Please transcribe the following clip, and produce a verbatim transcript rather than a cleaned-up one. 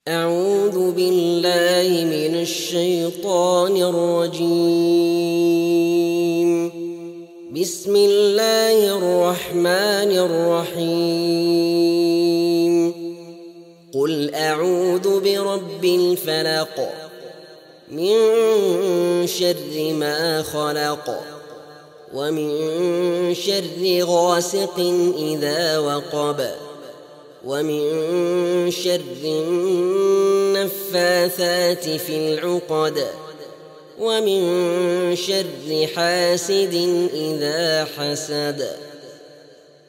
أعوذ بالله من الشيطان الرجيم. بسم الله الرحمن الرحيم. قل أعوذ برب الفلق من شر ما خلق ومن شر غاسق إذا وقب ومن شر النفاثات في العقد ومن شر حاسد إذا حسد.